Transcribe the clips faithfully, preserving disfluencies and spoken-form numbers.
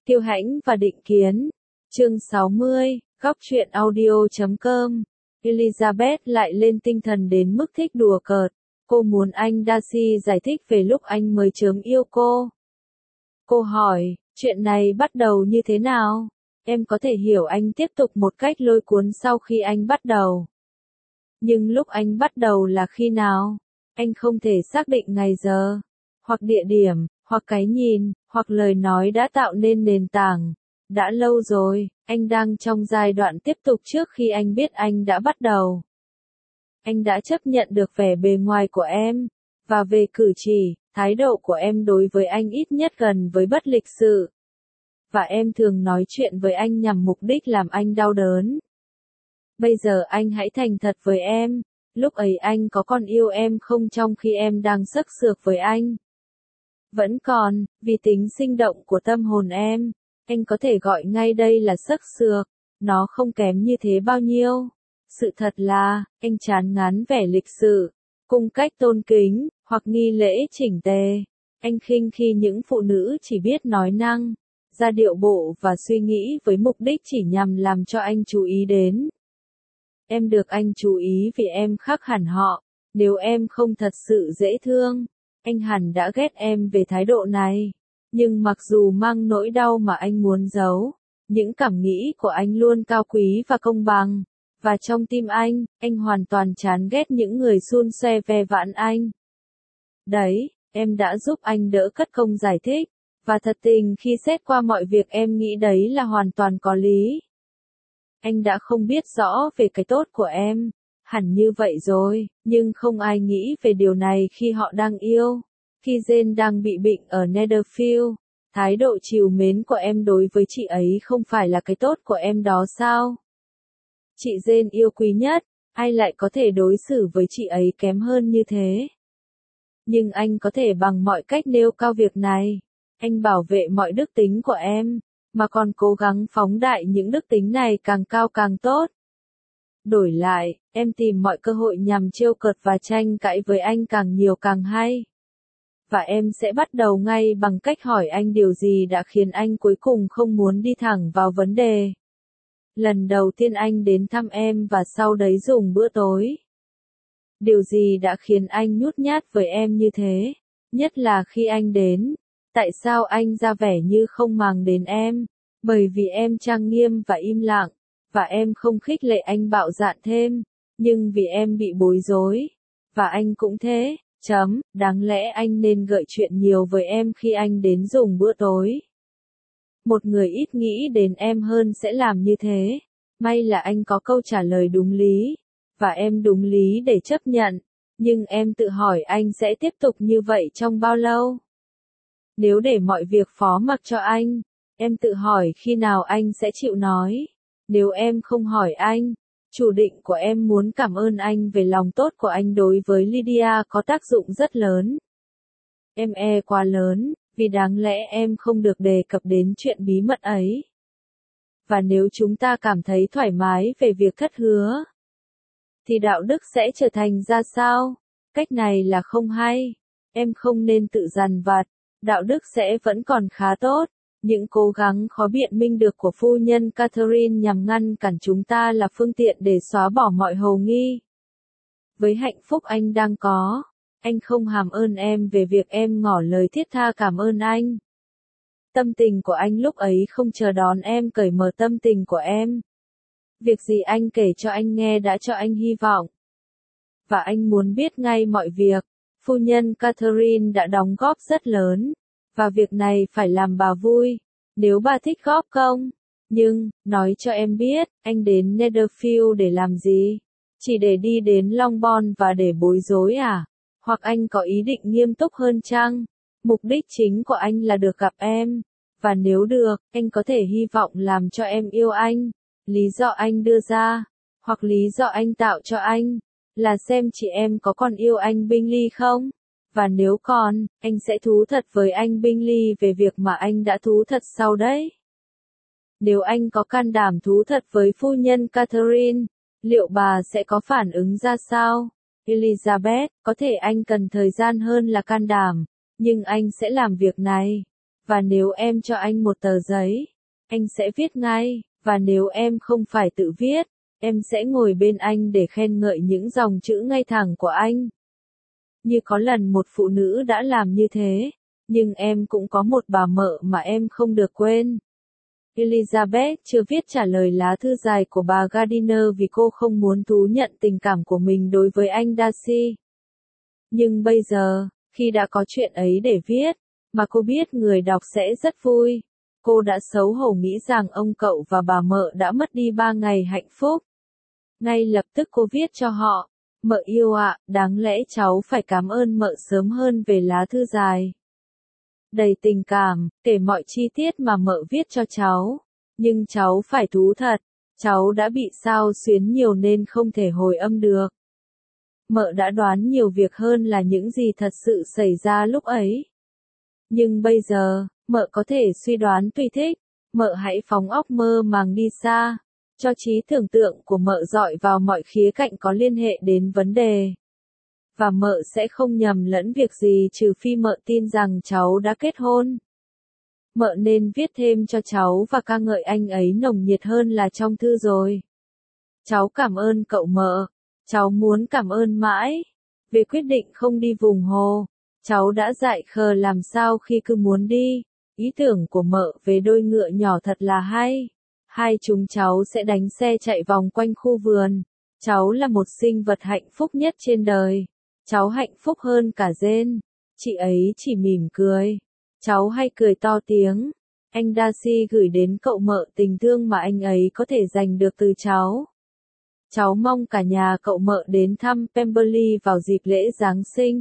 Kiêu Hãnh và Định Kiến. Chương sáu mươi, góc truyện audio chấm com. Elizabeth lại lên tinh thần đến mức thích đùa cợt. Cô muốn anh Darcy giải thích về lúc anh mới chớm yêu cô. Cô hỏi, chuyện này bắt đầu như thế nào? Em có thể hiểu anh tiếp tục một cách lôi cuốn sau khi anh bắt đầu. Nhưng lúc anh bắt đầu là khi nào? Anh không thể xác định ngày giờ, hoặc địa điểm, hoặc cái nhìn, hoặc lời nói đã tạo nên nền tảng. Đã lâu rồi, anh đang trong giai đoạn tiếp tục trước khi anh biết anh đã bắt đầu. Anh đã chấp nhận được vẻ bề ngoài của em, và về cử chỉ, thái độ của em đối với anh ít nhất gần với bất lịch sự. Và em thường nói chuyện với anh nhằm mục đích làm anh đau đớn. Bây giờ anh hãy thành thật với em, lúc ấy anh có còn yêu em không trong khi em đang sức sược với anh? Vẫn còn, vì tính sinh động của tâm hồn em, anh có thể gọi ngay đây là sức sược, nó không kém như thế bao nhiêu. Sự thật là, anh chán ngán vẻ lịch sự, cung cách tôn kính, hoặc nghi lễ chỉnh tề. Anh khinh khi những phụ nữ chỉ biết nói năng, ra điệu bộ và suy nghĩ với mục đích chỉ nhằm làm cho anh chú ý đến. Em được anh chú ý vì em khác hẳn họ, nếu em không thật sự dễ thương, anh hẳn đã ghét em về thái độ này. Nhưng mặc dù mang nỗi đau mà anh muốn giấu, những cảm nghĩ của anh luôn cao quý và công bằng. Và trong tim anh, anh hoàn toàn chán ghét những người xun xoe ve vãn anh. Đấy, em đã giúp anh đỡ cất công giải thích, và thật tình khi xét qua mọi việc em nghĩ đấy là hoàn toàn có lý. Anh đã không biết rõ về cái tốt của em, hẳn như vậy rồi, nhưng không ai nghĩ về điều này khi họ đang yêu. Khi Jane đang bị bệnh ở Netherfield, thái độ trìu mến của em đối với chị ấy không phải là cái tốt của em đó sao? Chị Jane yêu quý nhất, ai lại có thể đối xử với chị ấy kém hơn như thế? Nhưng anh có thể bằng mọi cách nêu cao việc này. Anh bảo vệ mọi đức tính của em, mà còn cố gắng phóng đại những đức tính này càng cao càng tốt. Đổi lại, em tìm mọi cơ hội nhằm trêu cợt và tranh cãi với anh càng nhiều càng hay. Và em sẽ bắt đầu ngay bằng cách hỏi anh điều gì đã khiến anh cuối cùng không muốn đi thẳng vào vấn đề. Lần đầu tiên anh đến thăm em và sau đấy dùng bữa tối. Điều gì đã khiến anh nhút nhát với em như thế? Nhất là khi anh đến, tại sao anh ra vẻ như không màng đến em? Bởi vì em trang nghiêm và im lặng, và em không khích lệ anh bạo dạn thêm, nhưng vì em bị bối rối. Và anh cũng thế, chấm, đáng lẽ anh nên gợi chuyện nhiều với em khi anh đến dùng bữa tối. Một người ít nghĩ đến em hơn sẽ làm như thế. May là anh có câu trả lời đúng lý, và em đúng lý để chấp nhận. Nhưng em tự hỏi anh sẽ tiếp tục như vậy trong bao lâu? Nếu để mọi việc phó mặc cho anh, em tự hỏi khi nào anh sẽ chịu nói. Nếu em không hỏi anh, chủ định của em muốn cảm ơn anh về lòng tốt của anh đối với Lydia có tác dụng rất lớn. Em e quá lớn, vì đáng lẽ em không được đề cập đến chuyện bí mật ấy. Và nếu chúng ta cảm thấy thoải mái về việc thất hứa, thì đạo đức sẽ trở thành ra sao? Cách này là không hay. Em không nên tự dằn vặt, đạo đức sẽ vẫn còn khá tốt. Những cố gắng khó biện minh được của phu nhân Catherine nhằm ngăn cản chúng ta là phương tiện để xóa bỏ mọi hồ nghi. Với hạnh phúc anh đang có, anh không hàm ơn em về việc em ngỏ lời thiết tha cảm ơn anh. Tâm tình của anh lúc ấy không chờ đón em cởi mở tâm tình của em. Việc gì anh kể cho anh nghe đã cho anh hy vọng. Và anh muốn biết ngay mọi việc. Phu nhân Catherine đã đóng góp rất lớn. Và việc này phải làm bà vui. Nếu bà thích góp công. Nhưng, nói cho em biết, anh đến Netherfield để làm gì? Chỉ để đi đến Longbourn và để bối rối à? Hoặc anh có ý định nghiêm túc hơn chăng? Mục đích chính của anh là được gặp em. Và nếu được, anh có thể hy vọng làm cho em yêu anh. Lý do anh đưa ra, hoặc lý do anh tạo cho anh, là xem chị em có còn yêu anh Bingley không? Và nếu còn, anh sẽ thú thật với anh Bingley về việc mà anh đã thú thật sau đấy. Nếu anh có can đảm thú thật với phu nhân Catherine, liệu bà sẽ có phản ứng ra sao? Elizabeth, có thể anh cần thời gian hơn là can đảm, nhưng anh sẽ làm việc này. Và nếu em cho anh một tờ giấy, anh sẽ viết ngay, và nếu em không phải tự viết, em sẽ ngồi bên anh để khen ngợi những dòng chữ ngay thẳng của anh. Như có lần một phụ nữ đã làm như thế, nhưng em cũng có một bà mợ mà em không được quên. Elizabeth chưa viết trả lời lá thư dài của bà Gardiner vì cô không muốn thú nhận tình cảm của mình đối với anh Darcy. Nhưng bây giờ, khi đã có chuyện ấy để viết, mà cô biết người đọc sẽ rất vui, cô đã xấu hổ nghĩ rằng ông cậu và bà mợ đã mất đi ba ngày hạnh phúc. Ngay lập tức cô viết cho họ, mợ yêu ạ, đáng lẽ cháu phải cảm ơn mợ sớm hơn về lá thư dài. Đầy tình cảm, kể mọi chi tiết mà mợ viết cho cháu. Nhưng cháu phải thú thật, cháu đã bị sao xuyến nhiều nên không thể hồi âm được. Mợ đã đoán nhiều việc hơn là những gì thật sự xảy ra lúc ấy. Nhưng bây giờ, mợ có thể suy đoán tùy thích, mợ hãy phóng óc mơ màng đi xa, cho trí tưởng tượng của mợ dọi vào mọi khía cạnh có liên hệ đến vấn đề. Và mợ sẽ không nhầm lẫn việc gì trừ phi mợ tin rằng cháu đã kết hôn. Mợ nên viết thêm cho cháu và ca ngợi anh ấy nồng nhiệt hơn là trong thư rồi. Cháu cảm ơn cậu mợ, cháu muốn cảm ơn mãi. Về quyết định không đi vùng hồ, cháu đã dại khờ làm sao khi cứ muốn đi. Ý tưởng của mợ về đôi ngựa nhỏ thật là hay. Hai chúng cháu sẽ đánh xe chạy vòng quanh khu vườn. Cháu là một sinh vật hạnh phúc nhất trên đời. Cháu hạnh phúc hơn cả Jane. Chị ấy chỉ mỉm cười. Cháu hay cười to tiếng. Anh Darcy gửi đến cậu mợ tình thương mà anh ấy có thể giành được từ cháu. Cháu mong cả nhà cậu mợ đến thăm Pemberley vào dịp lễ Giáng sinh.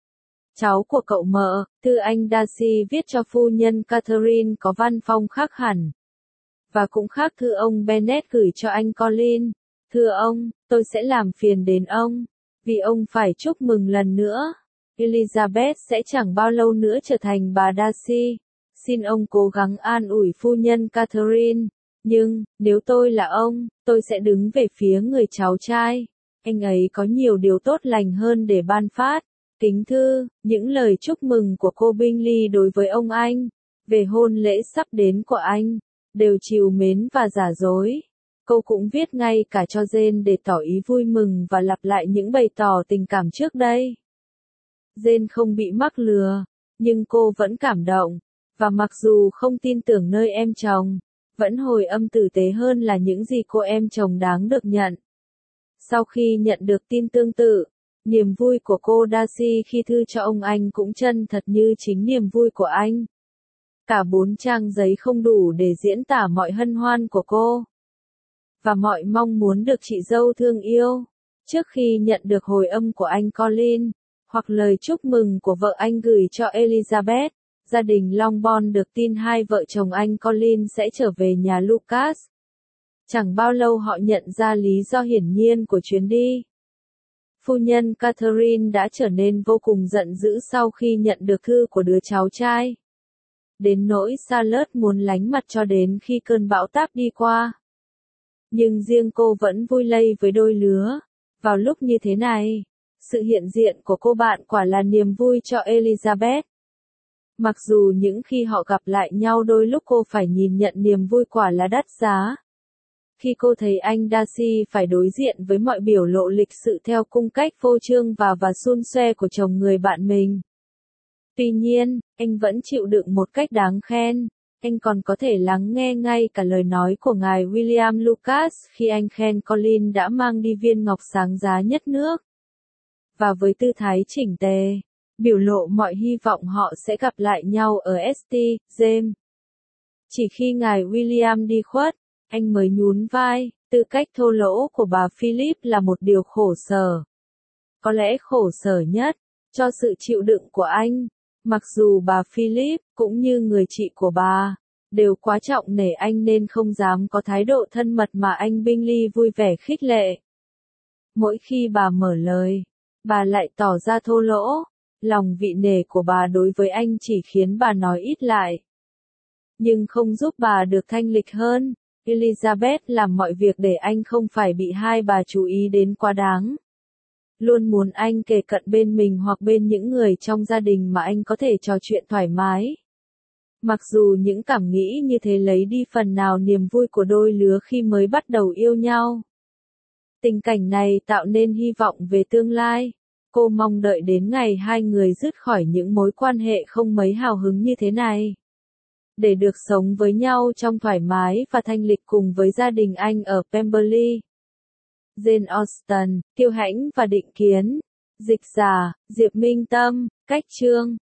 Cháu của cậu mợ, thư anh Darcy viết cho phu nhân Catherine có văn phong khác hẳn. Và cũng khác thư ông Bennet gửi cho anh Colin. Thưa ông, tôi sẽ làm phiền đến ông, vì ông phải chúc mừng lần nữa. Elizabeth sẽ chẳng bao lâu nữa trở thành bà Darcy. Xin ông cố gắng an ủi phu nhân Catherine. Nhưng, nếu tôi là ông, tôi sẽ đứng về phía người cháu trai. Anh ấy có nhiều điều tốt lành hơn để ban phát. Kính thư, những lời chúc mừng của cô Bingley đối với ông anh, về hôn lễ sắp đến của anh, đều trìu mến và giả dối. Cô cũng viết ngay cả cho Jane để tỏ ý vui mừng và lặp lại những bày tỏ tình cảm trước đây. Jane không bị mắc lừa, nhưng cô vẫn cảm động, và mặc dù không tin tưởng nơi em chồng, vẫn hồi âm tử tế hơn là những gì cô em chồng đáng được nhận. Sau khi nhận được tin tương tự, niềm vui của cô Darcy khi thư cho ông anh cũng chân thật như chính niềm vui của anh. Cả bốn trang giấy không đủ để diễn tả mọi hân hoan của cô. Và mọi mong muốn được chị dâu thương yêu. Trước khi nhận được hồi âm của anh Colin, hoặc lời chúc mừng của vợ anh gửi cho Elizabeth, gia đình Longbourn được tin hai vợ chồng anh Colin sẽ trở về nhà Lucas. Chẳng bao lâu họ nhận ra lý do hiển nhiên của chuyến đi. Phu nhân Catherine đã trở nên vô cùng giận dữ sau khi nhận được thư của đứa cháu trai. Đến nỗi Charlotte muốn lánh mặt cho đến khi cơn bão táp đi qua. Nhưng riêng cô vẫn vui lây với đôi lứa. Vào lúc như thế này, sự hiện diện của cô bạn quả là niềm vui cho Elizabeth. Mặc dù những khi họ gặp lại nhau đôi lúc cô phải nhìn nhận niềm vui quả là đắt giá. Khi cô thấy anh Darcy phải đối diện với mọi biểu lộ lịch sự theo cung cách phô trương và và xun xoe của chồng người bạn mình. Tuy nhiên, anh vẫn chịu đựng một cách đáng khen. Anh còn có thể lắng nghe ngay cả lời nói của ngài William Lucas khi anh khen Colin đã mang đi viên ngọc sáng giá nhất nước. Và với tư thái chỉnh tề, biểu lộ mọi hy vọng họ sẽ gặp lại nhau ở ét tê, James. Chỉ khi ngài William đi khuất, anh mới nhún vai, tư cách thô lỗ của bà Philip là một điều khổ sở. Có lẽ khổ sở nhất, cho sự chịu đựng của anh, mặc dù bà Philip, cũng như người chị của bà, đều quá trọng nể anh nên không dám có thái độ thân mật mà anh Bingley vui vẻ khích lệ. Mỗi khi bà mở lời, bà lại tỏ ra thô lỗ, lòng vị nể của bà đối với anh chỉ khiến bà nói ít lại. Nhưng không giúp bà được thanh lịch hơn. Elizabeth làm mọi việc để anh không phải bị hai bà chú ý đến quá đáng. Luôn muốn anh kề cận bên mình hoặc bên những người trong gia đình mà anh có thể trò chuyện thoải mái. Mặc dù những cảm nghĩ như thế lấy đi phần nào niềm vui của đôi lứa khi mới bắt đầu yêu nhau. Tình cảnh này tạo nên hy vọng về tương lai. Cô mong đợi đến ngày hai người dứt khỏi những mối quan hệ không mấy hào hứng như thế này. Để được sống với nhau trong thoải mái và thanh lịch cùng với gia đình anh ở Pemberley. Jane Austen, Kiêu Hãnh và Định Kiến. Dịch giả, Diệp Minh Tâm, cách chương.